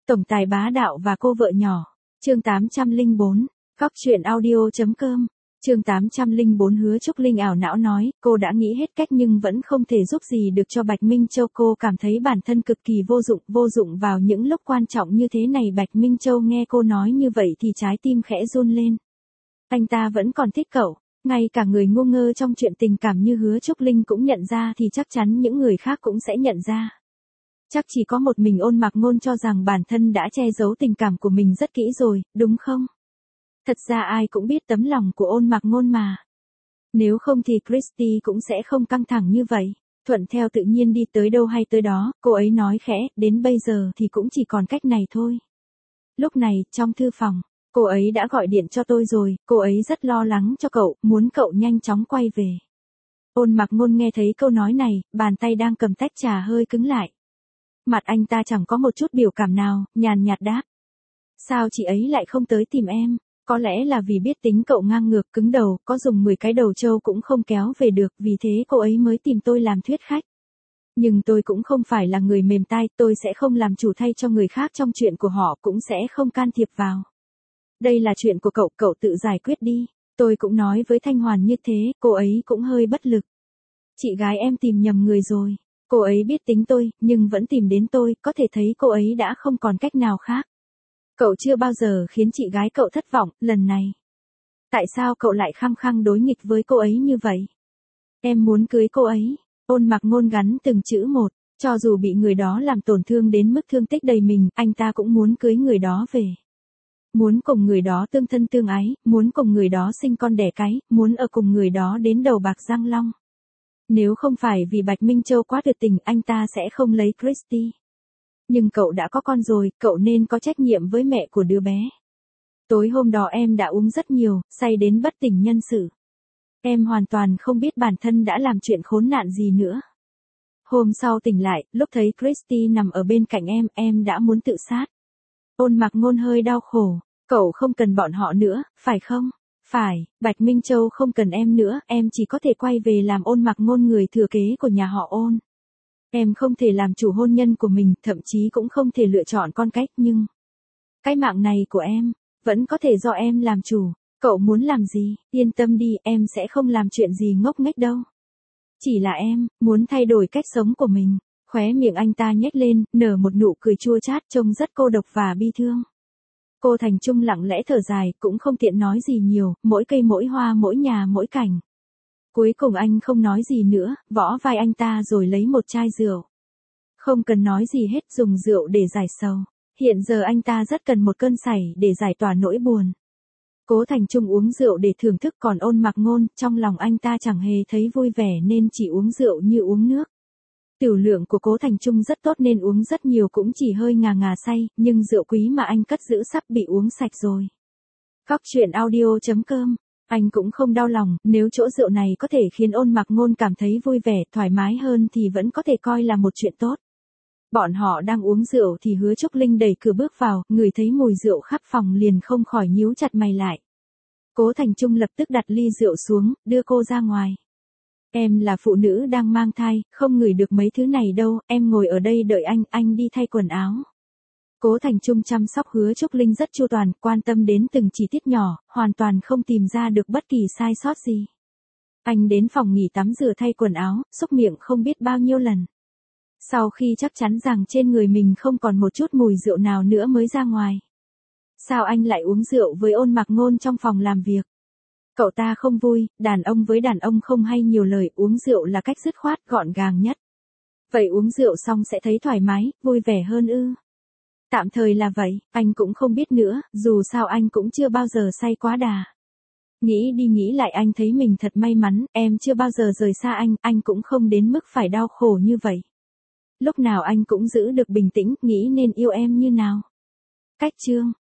Tổng tài bá đạo và cô vợ nhỏ. Chương 804. Góc truyện audio.com. Chương 804. Hứa Trúc Linh ảo não nói, cô đã nghĩ hết cách nhưng vẫn không thể giúp gì được cho Bạch Minh Châu. Cô cảm thấy bản thân cực kỳ vô dụng vào những lúc quan trọng như thế này. Bạch Minh Châu nghe cô nói như vậy thì trái tim khẽ run lên. Anh ta vẫn còn thích cậu, ngay cả người ngu ngơ trong chuyện tình cảm như Hứa Trúc Linh cũng nhận ra thì chắc chắn những người khác cũng sẽ nhận ra. Chắc chỉ có một mình Ôn Mạc Ngôn cho rằng bản thân đã che giấu tình cảm của mình rất kỹ rồi, đúng không? Thật ra ai cũng biết tấm lòng của Ôn Mạc Ngôn mà. Nếu không thì Christy cũng sẽ không căng thẳng như vậy, thuận theo tự nhiên đi tới đâu hay tới đó. Cô ấy nói khẽ, đến bây giờ thì cũng chỉ còn cách này thôi. Lúc này, trong thư phòng, cô ấy đã gọi điện cho tôi rồi, cô ấy rất lo lắng cho cậu, muốn cậu nhanh chóng quay về. Ôn Mạc Ngôn nghe thấy câu nói này, bàn tay đang cầm tách trà hơi cứng lại. Mặt anh ta chẳng có một chút biểu cảm nào, nhàn nhạt đáp. Sao chị ấy lại không tới tìm em? Có lẽ là vì biết tính cậu ngang ngược cứng đầu, có dùng 10 cái đầu trâu cũng không kéo về được, vì thế cô ấy mới tìm tôi làm thuyết khách. Nhưng tôi cũng không phải là người mềm tai, tôi sẽ không làm chủ thay cho người khác trong chuyện của họ, cũng sẽ không can thiệp vào. Đây là chuyện của cậu, cậu tự giải quyết đi. Tôi cũng nói với Thanh Hoàn như thế, cô ấy cũng hơi bất lực. Chị gái em tìm nhầm người rồi. Cô ấy biết tính tôi, nhưng vẫn tìm đến tôi, có thể thấy cô ấy đã không còn cách nào khác. Cậu chưa bao giờ khiến chị gái cậu thất vọng, lần này. Tại sao cậu lại khăng khăng đối nghịch với cô ấy như vậy? Em muốn cưới cô ấy. Ôn Mạc Ngôn gắn từng chữ một, cho dù bị người đó làm tổn thương đến mức thương tích đầy mình, anh ta cũng muốn cưới người đó về. Muốn cùng người đó tương thân tương ái, muốn cùng người đó sinh con đẻ cái, muốn ở cùng người đó đến đầu bạc răng long. Nếu không phải vì Bạch Minh Châu quá tuyệt tình, anh ta sẽ không lấy Christy. Nhưng cậu đã có con rồi, cậu nên có trách nhiệm với mẹ của đứa bé. Tối hôm đó em đã uống rất nhiều, say đến bất tỉnh nhân sự. Em hoàn toàn không biết bản thân đã làm chuyện khốn nạn gì nữa. Hôm sau tỉnh lại, lúc thấy Christy nằm ở bên cạnh em đã muốn tự sát. Ôn Mạc Ngôn hơi đau khổ, cậu không cần bọn họ nữa, phải không? Phải, Bạch Minh Châu không cần em nữa, em chỉ có thể quay về làm Ôn Mạc Ngôn người thừa kế của nhà họ Ôn. Em không thể làm chủ hôn nhân của mình, thậm chí cũng không thể lựa chọn con cách, nhưng cái mạng này của em, vẫn có thể do em làm chủ. Cậu muốn làm gì, yên tâm đi, em sẽ không làm chuyện gì ngốc nghếch đâu. Chỉ là em, muốn thay đổi cách sống của mình. Khóe miệng anh ta nhếch lên, nở một nụ cười chua chát trông rất cô độc và bi thương. Cô Thành Trung lặng lẽ thở dài, cũng không tiện nói gì nhiều, mỗi cây mỗi hoa mỗi nhà mỗi cảnh. Cuối cùng anh không nói gì nữa, võ vai anh ta rồi lấy một chai rượu. Không cần nói gì hết, dùng rượu để giải sầu. Hiện giờ anh ta rất cần một cơn sảy để giải tỏa nỗi buồn. Cố Thành Trung uống rượu để thưởng thức, còn Ôn Mạc Ngôn, trong lòng anh ta chẳng hề thấy vui vẻ nên chỉ uống rượu như uống nước. Tiểu lượng của Cố Thành Trung rất tốt nên uống rất nhiều cũng chỉ hơi ngà ngà say, nhưng rượu quý mà anh cất giữ sắp bị uống sạch rồi. Góc truyện audio.com. Anh cũng không đau lòng, nếu chỗ rượu này có thể khiến Ôn Mạc Ngôn cảm thấy vui vẻ, thoải mái hơn thì vẫn có thể coi là một chuyện tốt. Bọn họ đang uống rượu thì Hứa Trúc Linh đẩy cửa bước vào, ngửi thấy mùi rượu khắp phòng liền không khỏi nhíu chặt mày lại. Cố Thành Trung lập tức đặt ly rượu xuống, đưa cô ra ngoài. Em là phụ nữ đang mang thai, không ngửi được mấy thứ này đâu, em ngồi ở đây đợi anh đi thay quần áo. Cố Thành Trung chăm sóc Hứa Trúc Linh rất chu toàn, quan tâm đến từng chi tiết nhỏ, hoàn toàn không tìm ra được bất kỳ sai sót gì. Anh đến phòng nghỉ tắm rửa thay quần áo, xúc miệng không biết bao nhiêu lần. Sau khi chắc chắn rằng trên người mình không còn một chút mùi rượu nào nữa mới ra ngoài. Sao anh lại uống rượu với Ôn Mạc Ngôn trong phòng làm việc? Cậu ta không vui, đàn ông với đàn ông không hay nhiều lời, uống rượu là cách dứt khoát, gọn gàng nhất. Vậy uống rượu xong sẽ thấy thoải mái, vui vẻ hơn ư? Tạm thời là vậy, anh cũng không biết nữa, dù sao anh cũng chưa bao giờ say quá đà. Nghĩ đi nghĩ lại anh thấy mình thật may mắn, em chưa bao giờ rời xa anh cũng không đến mức phải đau khổ như vậy. Lúc nào anh cũng giữ được bình tĩnh, nghĩ nên yêu em như nào. Cách chương